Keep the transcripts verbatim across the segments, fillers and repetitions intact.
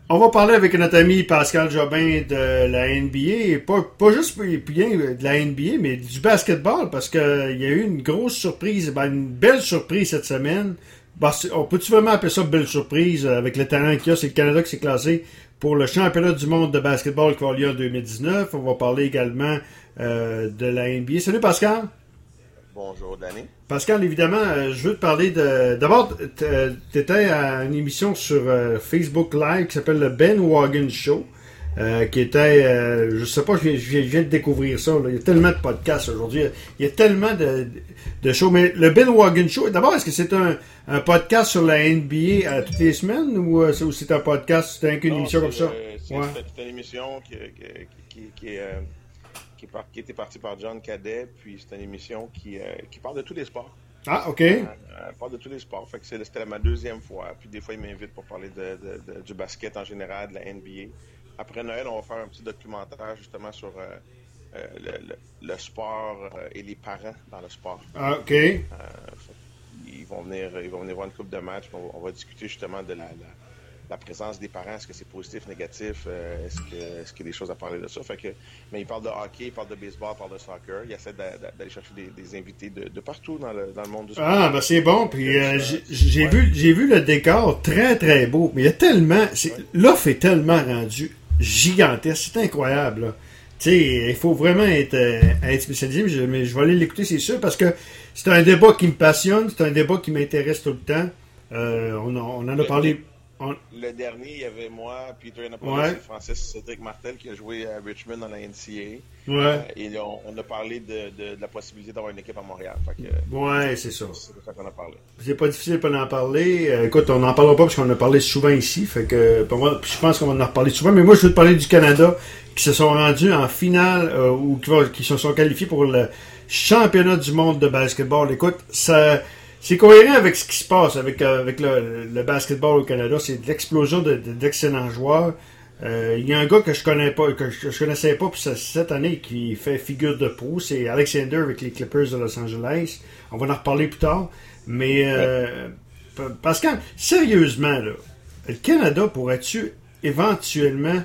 On va parler avec notre ami Pascal Jobin de la N B A, et pas, pas juste bien de la N B A, mais du basketball, parce qu'il y a eu une grosse surprise, ben une belle surprise cette semaine. Ben, on peut-tu vraiment appeler ça une belle surprise avec le talent qu'il y a? C'est le Canada qui s'est classé pour le championnat du monde de basketball qui va avoir lieu en deux mille dix-neuf. On va parler également euh, de la N B A. Salut Pascal! Bonjour, Danny. Pascal, évidemment, euh, je veux te parler de... D'abord, tu étais à une émission sur euh, Facebook Live qui s'appelle le Ben Wagon Show, euh, qui était... Euh, je sais pas, je viens, je viens de découvrir ça. Là. Il y a tellement de podcasts aujourd'hui. Il y a tellement de, de shows. Mais le Ben Wagon Show, d'abord, est-ce que c'est un, un podcast sur la N B A à toutes les semaines ou euh, c'est un podcast, c'est une émission comme ça? Euh, c'est, ouais. c'est une émission qui, qui, qui, qui, qui est... Euh... Qui, est par, qui était parti par John Cadet, puis c'est une émission qui, euh, qui parle de tous les sports. Ah, OK. Euh, euh, parle de tous les sports. Fait que c'est, c'était ma deuxième fois. Puis des fois, il m'invite pour parler de, de, de, du basket en général, de la N B A. Après Noël, on va faire un petit documentaire justement sur euh, euh, le, le, le sport euh, et les parents dans le sport. Ah, OK. Euh, ils, vont venir, ils vont venir voir une couple de matchs. On, on va discuter justement de la... la la présence des parents, est-ce que c'est positif, négatif, euh, est-ce que est-ce qu'il y a des choses à parler de ça? Fait que, mais il parle de hockey, il parle de baseball, il parle de soccer, il essaie d'aller chercher des, des invités de, de partout dans le, dans le monde du sport. Ah, ben c'est bon, puis euh, j'ai, j'ai, ouais. vu, j'ai vu le décor très très beau, mais il y a tellement, c'est, ouais. l'offre est tellement rendue gigantesque, c'est incroyable, là. Tu sais, il faut vraiment être, euh, être spécialisé, mais je, mais je vais aller l'écouter, c'est sûr, parce que c'est un débat qui me passionne, c'est un débat qui m'intéresse tout le temps. Euh, on, on en a parlé... On... Le dernier, il y avait moi, Peter Napoléon, ouais. c'est Francis Cédric Martel qui a joué à Richmond dans la N C A A. Ouais. Euh, et là, on, on a parlé de, de, de la possibilité d'avoir une équipe à Montréal. Fait que, ouais, c'est ça. C'est de ça qu'on a parlé. C'est pas difficile de pas en parler. Euh, écoute, on n'en parlera pas parce qu'on en a parlé souvent ici. Fait que pour moi, je pense qu'on va en reparler souvent. Mais moi, je veux te parler du Canada qui se sont rendus en finale euh, ou qui, va, qui se sont qualifiés pour le championnat du monde de basketball. Écoute, ça... C'est cohérent avec ce qui se passe avec, euh, avec le, le basketball au Canada. C'est l'explosion de, de, d'excellents joueurs. Euh, il y a un gars que je connais pas, que je, je connaissais pas puis cette année qui fait figure de proue, c'est Alexander avec les Clippers de Los Angeles. On va en reparler plus tard. Mais euh, ouais. Pascal, sérieusement, là, le Canada pourrait-tu éventuellement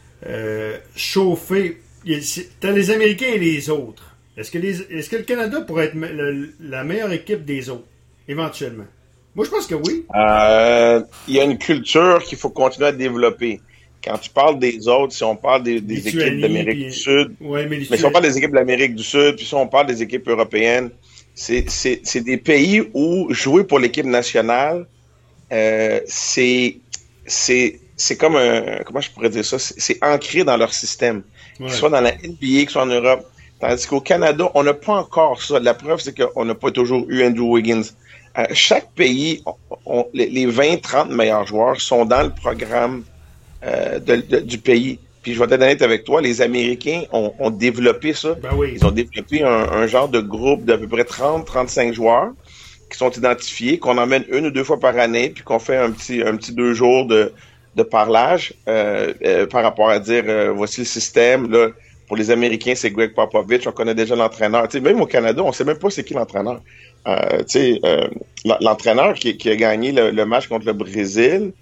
euh, chauffer? T'as les Américains et les autres. Est-ce que, les, est-ce que le Canada pourrait être le, la meilleure équipe des autres? Éventuellement. Moi, je pense que oui. Euh, il y a une culture qu'il faut continuer à développer. Quand tu parles des autres, si on parle des, des équipes d'Amérique puis... du Sud, ouais, mais, mais si on parle des équipes de l'Amérique du Sud, puis si on parle des équipes européennes, c'est, c'est, c'est des pays où jouer pour l'équipe nationale, euh, c'est, c'est, c'est comme un, comment je pourrais dire ça, c'est, c'est ancré dans leur système. Ouais. Qu'ils soient dans la N B A, qu'ils soient en Europe. Tandis qu'au Canada, on n'a pas encore ça. La preuve, c'est qu'on n'a pas toujours eu Andrew Wiggins. Euh, chaque pays, on, on, les, les vingt trente meilleurs joueurs sont dans le programme euh, de, de, du pays. Puis je vais être honnête avec toi, les Américains ont, ont développé ça. Ben oui. Ils ont développé un, un genre de groupe d'à peu près trente trente-cinq joueurs qui sont identifiés, qu'on emmène une ou deux fois par année, puis qu'on fait un petit un petit deux jours de, de parlage euh, euh, par rapport à dire euh, voici le système, là. Pour les Américains, c'est Greg Popovich. On connaît déjà l'entraîneur. Tu sais, même au Canada, on sait même pas c'est qui l'entraîneur. Euh, tu sais, euh, l'entraîneur qui, qui a gagné le, le match contre le Brésil.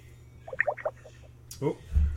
Oh.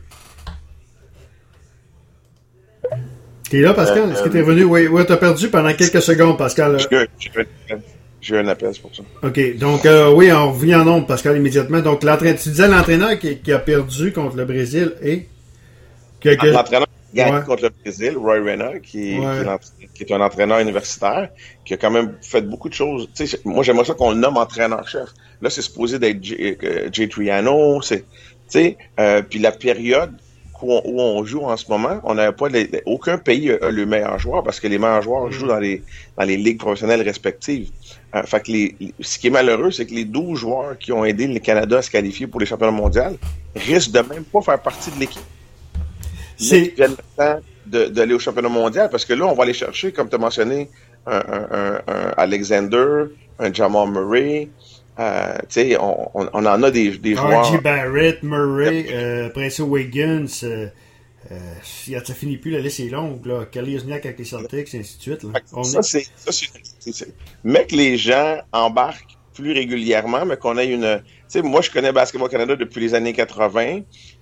T'es là, Pascal? Euh, Est-ce que t'es revenu? Oui, oui, t'as perdu pendant quelques secondes, Pascal. J'ai eu un appel, c'est pour ça. OK. Donc, euh, oui, on revient en nombre, Pascal, immédiatement. Donc, l'entraîneur, tu disais l'entraîneur qui, qui a perdu contre le Brésil et... Que, que... L'entraîneur gagne ouais. contre le Brésil, Roy Rena, qui, ouais. qui, qui est un entraîneur universitaire, qui a quand même fait beaucoup de choses. Tu sais, moi, j'aimerais ça qu'on le nomme entraîneur-chef. Là, c'est supposé d'être Jay, euh, Jay Triano. C'est, tu sais, euh, puis la période où on, où on joue en ce moment, on n'avait pas les, aucun pays a le meilleur joueur parce que les meilleurs joueurs mmh. jouent dans les dans les ligues professionnelles respectives. Euh, fait que les, ce qui est malheureux, c'est que les douze joueurs qui ont aidé le Canada à se qualifier pour les championnats mondiaux risquent de même pas faire partie de l'équipe. C'est le temps de, d'aller au championnat mondial parce que là, on va aller chercher, comme tu as mentionné, un, un, un, un Alexander, un Jamal Murray. Euh, tu sais, on, on, on en a des, des joueurs. R J Barrett, Murray, euh, Prince Wiggins. Euh, euh, ça finit plus, la liste est longue. Là. Kelly Olynyk avec les Celtics, et ainsi de suite. Là. On ça, est... c'est, ça c'est, c'est, c'est. Mais que les gens embarquent plus régulièrement, mais qu'on ait une... Tu sais, moi, je connais Basketball Canada depuis les années quatre-vingts.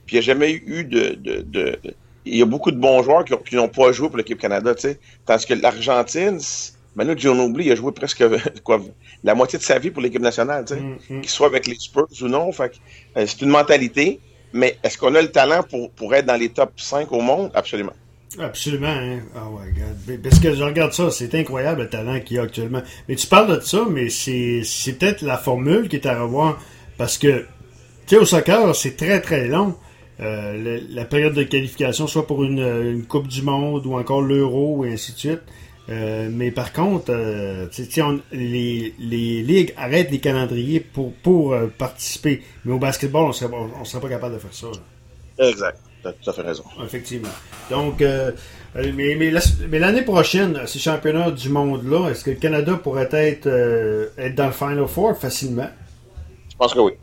Puis il n'y a jamais eu de, de, de... Il y a beaucoup de bons joueurs qui, ont, qui n'ont pas joué pour l'équipe Canada, tu sais. Tandis que l'Argentine, Manu Ginobili, il a joué presque quoi, la moitié de sa vie pour l'équipe nationale, tu sais. Mm-hmm. Qu'il soit avec les Spurs ou non. Fait que, euh, c'est une mentalité. Mais est-ce qu'on a le talent pour, pour être dans les top cinq au monde? Absolument. Absolument, hein. Ah ouais, regarde. Parce que je regarde ça, c'est incroyable le talent qu'il y a actuellement. Mais tu parles de ça, mais c'est, c'est peut-être la formule qui est à revoir. Parce que, tu sais, au soccer, c'est très très long. Euh, la, la période de qualification, soit pour une, une Coupe du Monde ou encore l'Euro et ainsi de suite. Euh, mais par contre, euh, on, les, les ligues arrêtent les calendriers pour, pour euh, participer. Mais au basketball, on serait, on serait pas capable de faire ça. Là. Exact. Tu as tout à fait raison. Effectivement. Donc, euh, mais, mais, la, mais l'année prochaine, ces championnats du monde-là, est-ce que le Canada pourrait être, euh, être dans le Final Four facilement? Je pense que oui.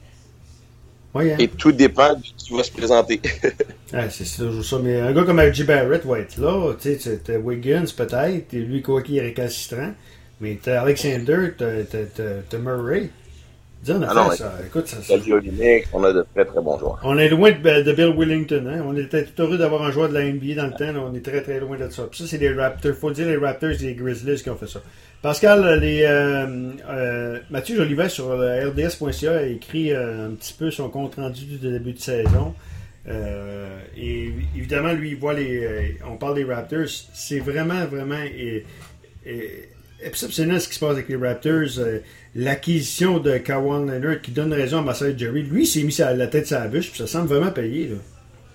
Oui, hein? Et tout dépend de qui va se présenter. ah, c'est toujours ça. Mais un gars comme R J Barrett va être là. Tu sais, t'as Wiggins peut-être. Et lui, quoi qu'il est récalcitrant. Mais t'as Alexander, t'as, t'as, t'as, t'as Murray. Dis, on a ah fait non, ça. Écoute, ça, ça. On a de très très bons joueurs. On est loin de, de Bill Wellington. Hein? On était tout heureux d'avoir un joueur de la N B A dans le temps. Là. On est très très loin de ça. Puis ça, c'est les Raptors. Faut dire les Raptors et les Grizzlies qui ont fait ça. Pascal, les, euh, euh, Mathieu Jolivet sur R D S point C A a écrit euh, un petit peu son compte rendu du début de saison. Euh, et évidemment, lui, il voit les. Euh, on parle des Raptors. C'est vraiment, vraiment et, et, exceptionnel ce qui se passe avec les Raptors. Euh, l'acquisition de Kawhi Leonard qui donne raison à Masai Ujiri. Lui, il s'est mis la tête sur la bûche, puis ça semble vraiment payé. Là.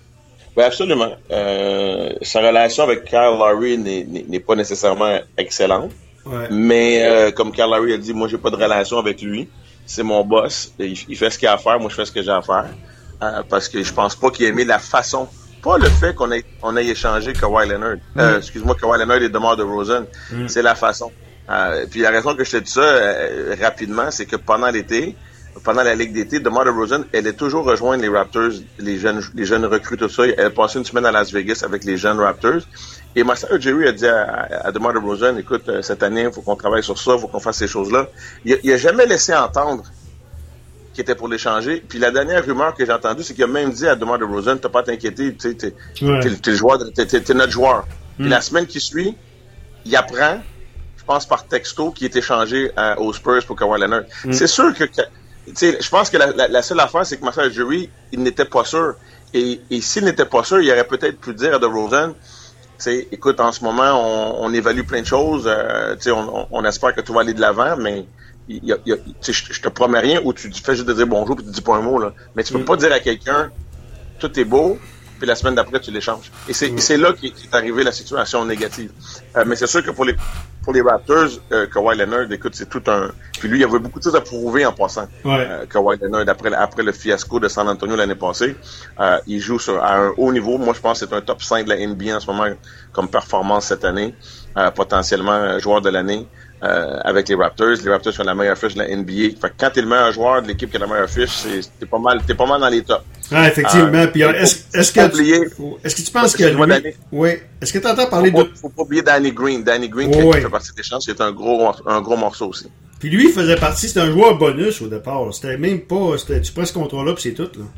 Ben absolument. Euh, sa relation avec Kyle Lowry n'est, n'est, n'est pas nécessairement excellente. Ouais. Mais euh, comme Kyle Lowry a dit, moi j'ai pas de relation avec lui, c'est mon boss, il, il fait ce qu'il a à faire, moi je fais ce que j'ai à faire, euh, parce que je pense pas qu'il ait aimé la façon, pas le fait qu'on ait on ait échangé Kawhi Leonard, mm. euh, excuse-moi Kawhi Leonard et DeMar DeRozan, mm. c'est la façon. Euh, puis la raison que je te dis ça euh, rapidement, c'est que pendant l'été, pendant la Ligue d'été, DeMar DeRozan, elle est toujours rejoindre les Raptors, les jeunes, les jeunes recrues, tout ça. Elle a passé une semaine à Las Vegas avec les jeunes Raptors. Et Masai Ujiri a dit à, à, à DeMar DeRozan, écoute, euh, cette année, il faut qu'on travaille sur ça, il faut qu'on fasse ces choses-là. Il a, il a jamais laissé entendre qu'il était pour l'échanger. Puis la dernière rumeur que j'ai entendue, c'est qu'il a même dit à DeMar DeRozan, t'as pas à t'inquiéter, tu sais, t'es, ouais. t'es, t'es le joueur, t'es, t'es, t'es notre joueur. Mm. Puis la semaine qui suit, il apprend, je pense par texto, qu'il est échangé euh, aux Spurs pour Kawhi Leonard. Mm. C'est sûr que, que t'sais, je pense que la, la, la seule affaire, c'est que Masai Ujiri, il n'était pas sûr. Et, et s'il n'était pas sûr, il aurait peut-être pu dire à DeRozan, t'sais, écoute, en ce moment, on, on évalue plein de choses. Euh, on, on, on espère que tout va aller de l'avant, mais il y a, il y a, je, je te promets rien ou tu fais juste de dire bonjour et tu dis pas un mot. Là. Mais tu peux mm. pas dire à quelqu'un, tout est beau, puis la semaine d'après, tu l'échanges. Et c'est, mm. et c'est là qu'est, qu'est arrivée la situation négative. Euh, mais c'est sûr que pour les pour les Raptors, euh, Kawhi Leonard, écoute, c'est tout un... Puis lui, il y avait beaucoup de choses à prouver en passant. Ouais. Euh, Kawhi Leonard, après, après le fiasco de San Antonio l'année passée, euh, il joue sur, à un haut niveau. Moi, je pense que c'est un top cinq de la N B A en ce moment comme performance cette année. Euh, potentiellement joueur de l'année euh, avec les Raptors. Les Raptors sont la meilleure fiche de la N B A. Fait que quand t'es le meilleur joueur de l'équipe qui a la meilleure fiche, c'est, t'es pas mal, t'es pas mal dans les tops. Ah, effectivement. Euh, Puis, est-ce, est-ce que tu, est-ce que tu penses que lui, oui. Est-ce que tu entends parler faut de... Pas, faut pas oublier Danny Green. Danny Green, oh, qui oui. fait partie des chances, c'est un gros, un gros morceau aussi. Puis lui, il faisait partie, c'était un joueur bonus au départ. C'était même pas, c'était, tu prends ce contrat-là puis c'est tout, là.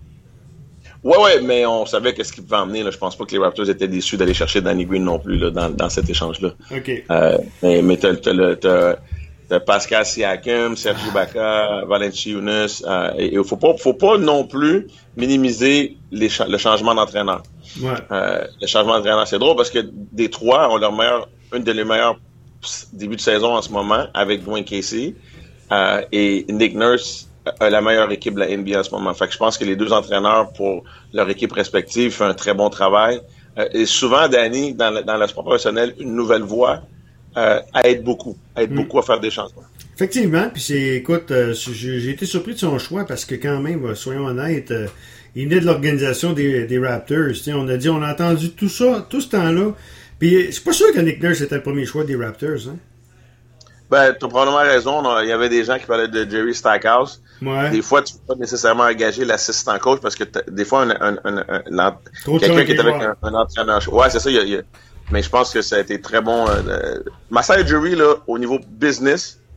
Ouais, ouais, mais on savait qu'est-ce qu'il pouvait emmener, là. Je pense pas que les Raptors étaient déçus d'aller chercher Danny Green non plus, là, dans, dans cet échange-là. OK. Euh, mais, mais t'as, t'as, t'as, t'as, t'as Pascal Siakam, Serge Ibaka, Valanciunas, euh, et il faut pas, faut pas non plus minimiser les, le changement d'entraîneur. Ouais. Euh, le changement d'entraîneur, c'est drôle parce que des trois ont leur meilleur, une de les meilleurs débuts de saison en ce moment avec Dwayne Casey, euh, et Nick Nurse a la meilleure équipe de la N B A en ce moment. Fait que je pense que les deux entraîneurs pour leur équipe respective font un très bon travail. Euh, et souvent, Danny, dans le, dans le sport professionnel, une nouvelle voie euh, aide beaucoup, aide mm. beaucoup à faire des changements. Effectivement, puis c'est, écoute, euh, j'ai, j'ai été surpris de son choix parce que quand même, soyons honnêtes, euh, il venait de l'organisation des, des Raptors. T'sais, on a dit, on a entendu tout ça, tout ce temps-là. Puis c'est pas sûr que Nick Nurse était le premier choix des Raptors, hein? Ben, t'as probablement raison. Il y avait des gens qui parlaient de Jerry Stackhouse. Ouais. Des fois, tu peux pas nécessairement engager l'assistant coach parce que des fois, un, un, un, un, un quelqu'un qui est avec un, un entraîneur. Ouais, c'est ça. Y a, y a, mais je pense que ça a été très bon. Euh, Masai Ujiri, là, au niveau business,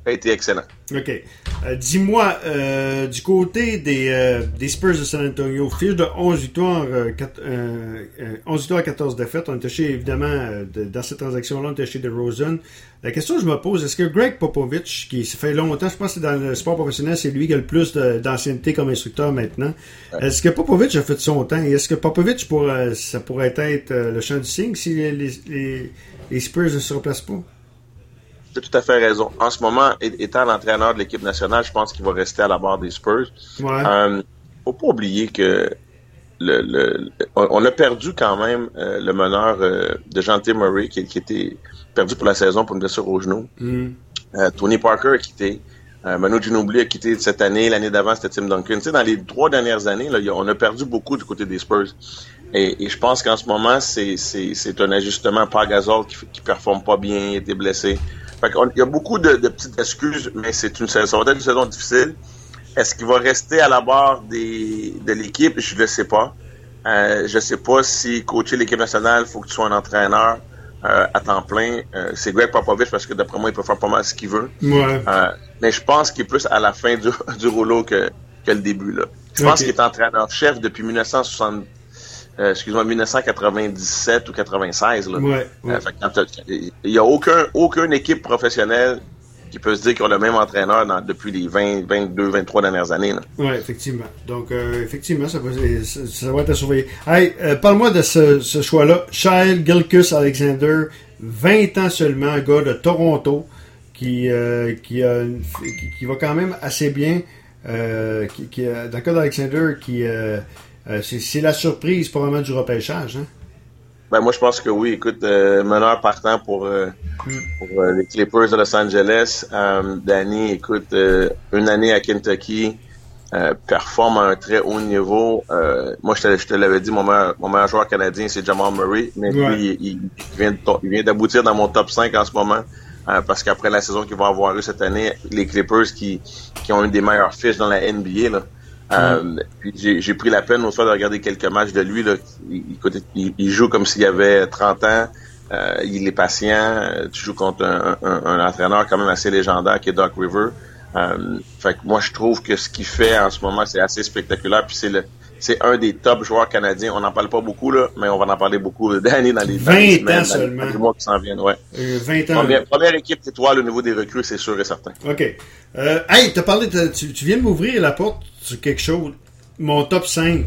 a été excellent. OK. Euh, dis-moi, euh, du côté des, euh, des Spurs de San Antonio, fiche de onze victoires, euh, quatre, euh, euh, onze victoires à quatorze défaites. On était chez, évidemment, euh, de, dans cette transaction-là, on était chez DeRozan. La question que je me pose, est-ce que Greg Popovich, qui ça fait longtemps, je pense que dans le sport professionnel, c'est lui qui a le plus de, d'ancienneté comme instructeur maintenant. Ouais. Est-ce que Popovich a fait son temps? Et est-ce que Popovich, pourrait, ça pourrait être euh, le champ du signe si les, les, les Spurs ne se replacent pas? Tu as tout à fait raison. En ce moment, étant l'entraîneur de l'équipe nationale, je pense qu'il va rester à la barre des Spurs. Ouais. Euh, faut pas oublier que le, le, on a perdu quand même euh, le meneur euh, de Dejounte Murray qui, qui était perdu pour la saison pour une blessure au genou. Mm. Euh, Tony Parker a quitté. Euh, Manu Ginobili a quitté cette année. L'année d'avant, c'était Tim Duncan. Tu sais, dans les trois dernières années, là, on a perdu beaucoup du côté des Spurs. Et, et je pense qu'en ce moment, c'est, c'est, c'est un ajustement. Pau Gasol qui, qui performe pas bien, il a été blessé. Fait qu'on, il y a beaucoup de, de petites excuses, mais c'est une saison, ça va être une saison difficile. Est-ce qu'il va rester à la barre des, de l'équipe? Je ne sais pas. Euh, je sais pas si coacher l'équipe nationale, il faut que tu sois un entraîneur euh, à temps plein. Euh, c'est Greg Popovich parce que d'après moi, il peut faire pas mal ce qu'il veut. Ouais. Euh, mais je pense qu'il est plus à la fin du, du rouleau que, que le début, là. Je pense Okay. qu'il est entraîneur-chef depuis dix-neuf cent soixante, euh, excuse-moi, dix-neuf cent quatre-vingt-dix-sept ou quatre-vingt-seize, là. Ouais, ouais. Euh, fait que il y a aucun, aucune équipe professionnelle qui peut se dire qu'ils ont le même entraîneur dans, depuis les vingt, vingt-deux, vingt-trois dernières années, là. Oui, effectivement. Donc, euh, effectivement, ça va, ça, ça va être à surveiller. Hey, euh, parle-moi de ce, ce choix-là. Shai Gilgeous-Alexander, vingt ans seulement, un gars de Toronto, qui, euh, qui, a une, qui, qui va quand même assez bien. Euh, qui, qui, dans le cas d'Alexander, qui, euh, euh, c'est, c'est la surprise probablement du repêchage, hein? Ben moi je pense que oui. Écoute, euh, meneur partant pour, euh, mm. pour euh, les Clippers de Los Angeles. Euh, Danny, écoute, euh, une année à Kentucky, euh, performe à un très haut niveau. Euh, moi je te, je te l'avais dit, mon meilleur, mon meilleur joueur canadien c'est Jamal Murray, mais ouais. lui il, il, vient de, il vient d'aboutir dans mon top cinq en ce moment. Euh, parce qu'après la saison qu'il va avoir eu cette année, les Clippers qui, qui ont une des meilleures fiches dans la N B A, là. Euh, mm. puis j'ai, j'ai pris la peine au soir de regarder quelques matchs de lui, là. Il, il, il joue comme s'il avait trente ans. Euh, il est patient. Tu joues contre un, un, un entraîneur quand même assez légendaire qui est Doc Rivers. Euh, fait que moi, je trouve que ce qu'il fait en ce moment, c'est assez spectaculaire. Puis c'est le, c'est un des top joueurs canadiens. On n'en parle pas beaucoup, là, mais on va en parler beaucoup d'années dans les, dans les semaines, dans les mois qui s'en viennent. Ouais. Euh, vingt ans. Première, première équipe étoile au niveau des recrues, c'est sûr et certain. OK. Euh, hey, t'as parlé de, tu, tu viens de m'ouvrir la porte sur quelque chose. Mon top cinq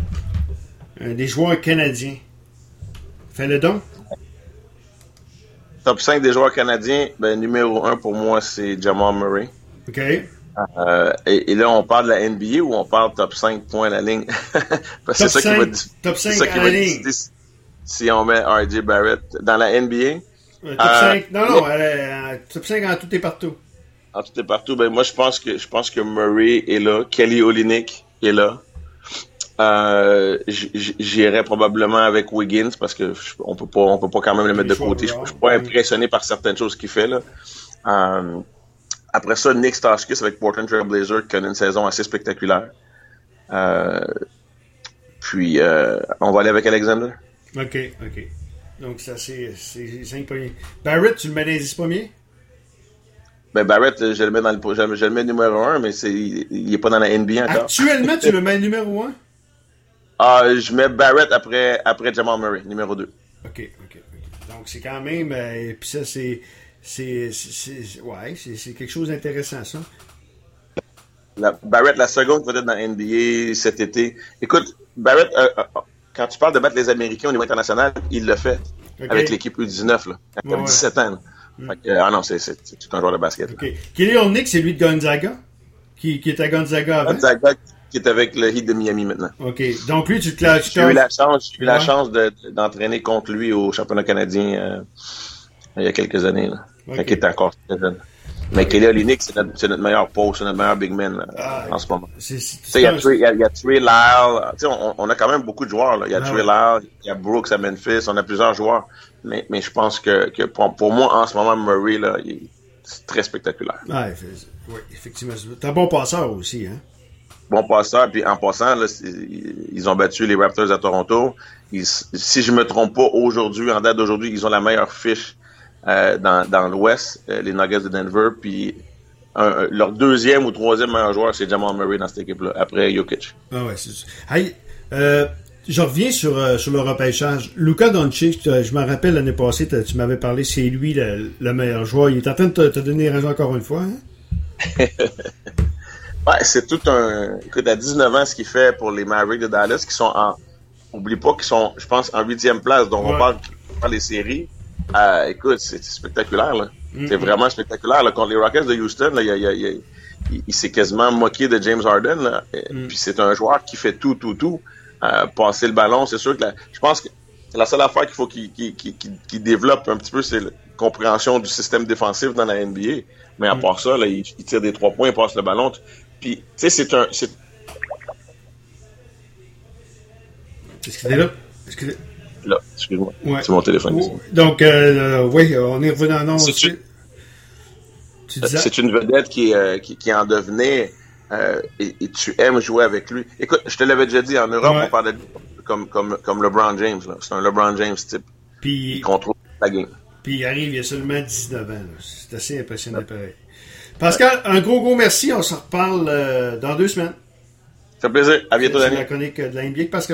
euh, des joueurs canadiens. Fais-le donc. Top cinq des joueurs canadiens, ben, numéro un pour moi, c'est Jamal Murray. OK. Euh, et, et là, on parle de la N B A ou on parle top cinq points à la ligne? Parce que c'est ça qui va, top cinq c'est ça qui à va la ligne. Si, si on met R J Barrett dans la N B A. Euh, top euh, cinq. Non, non, elle est, euh, top cinq en tout et partout. En tout et partout. Ben, moi, je pense que, je pense que Murray est là. Kelly Olynyk est là. Euh, j'irais probablement avec Wiggins parce que on peut pas, on peut pas quand même le mettre de côté. Je, je suis pas impressionné par certaines choses qu'il fait, là. Euh, Après ça, Nick Stauskas avec Portland Trail Blazers qui a une saison assez spectaculaire. Euh, puis, euh, on va aller avec Alexander. OK, OK. Donc, ça, c'est, c'est cinq premiers. Barrett, tu le mets dans les dix premiers? Ben, Barrett, je le mets dans le, je, je le mets numéro un, mais c'est, il est pas dans la N B A encore. Actuellement, tu le mets numéro un? Ah, je mets Barrett après, après Jamal Murray, numéro deux. OK, OK, OK. Donc, c'est quand même, euh, puis ça, c'est, C'est, c'est, c'est, ouais, c'est, c'est quelque chose d'intéressant, ça. La, Barrett, la seconde peut-être dans la N B A cet été. Écoute, Barrett, euh, euh, quand tu parles de battre les Américains au niveau international, il l'a fait. Okay. Avec l'équipe U dix-neuf, là. Il avait ouais, dix-sept ouais. ans, là. Mm. Fait que, ah non, c'est, c'est, c'est, c'est un joueur de basket. OK. Kelly Olynyk, c'est lui de Gonzaga? Qui, qui est à Gonzaga avant? Gonzaga, qui est avec le Heat de Miami maintenant. OK. Donc, lui, tu te classes. J'ai eu la chance, j'ai eu ouais. la chance de, d'entraîner contre lui au championnat canadien, euh, il y a quelques années, là. Okay. Fait qu'il est encore très jeune. Mais okay. Kelly Olynyk, c'est notre, c'est notre meilleur poste, c'est notre meilleur big man là, ah, en ce moment. Tu sais, il y a Trey, il y a, il y a Trey Lyle. Tu sais, on, on a quand même beaucoup de joueurs. Là. Il y a ah, Trey Lyle, il y a Brooks à Memphis, on a plusieurs joueurs. Mais, mais je pense que, que pour, pour moi, en ce moment, Murray, là, il est c'est très spectaculaire. Ah, oui, effectivement. C'est un bon passeur aussi, hein? Bon passeur, puis en passant, là, ils ont battu les Raptors à Toronto. Ils, si je me trompe pas, aujourd'hui, en date d'aujourd'hui, ils ont la meilleure fiche Euh, dans, dans l'Ouest, euh, les Nuggets de Denver, puis un, leur deuxième ou troisième meilleur joueur, c'est Jamal Murray dans cette équipe-là, après Jokic. Ah ouais, c'est ça. Hey, euh, je reviens sur, euh, sur le repêchage. Luka Doncic, je me rappelle l'année passée, tu m'avais parlé, c'est lui le, le meilleur joueur. Il est en train de te, te donner raison encore une fois. Hein? Ouais, c'est tout un... Écoute, à dix-neuf ans, ce qu'il fait pour les Mavericks de Dallas, qui sont en... Oublie pas qu'ils sont, je pense, en huitième place, donc ouais. on parle des séries. Euh, écoute, c'est spectaculaire, là. Mm-hmm. C'est vraiment spectaculaire, là. Contre les Rockets de Houston, là, il, il, il, il, il s'est quasiment moqué de James Harden, là. Mm. Puis c'est un joueur qui fait tout, tout, tout. Euh, passer le ballon, c'est sûr que la, je pense que la seule affaire qu'il faut qu'il qu'il, qu'il, qu'il développe un petit peu, c'est la compréhension du système défensif dans la N B A. Mais à mm. part ça, là, il, il tire des trois points, il passe le ballon. Puis, tu sais, c'est un... C'est... Excusez-là. Excusez. Là, excuse-moi. Ouais. C'est mon téléphone. Oh, donc, euh, oui, on est revenu en nom aussi. Une... C'est une vedette qui, euh, qui, qui en devenait euh, et, et tu aimes jouer avec lui. Écoute, je te l'avais déjà dit, en Europe, ouais. on parlait de comme, comme, comme LeBron James. C'est un LeBron James type. Puis, il contrôle la game. Puis il arrive, il y a seulement dix-neuf ans. C'est assez impressionnant ouais. pareil. Pascal, un gros, gros merci. On se reparle euh, dans deux semaines. Ça fait plaisir. À bientôt, Daniel. C'est la chronique de la N B A. Pascal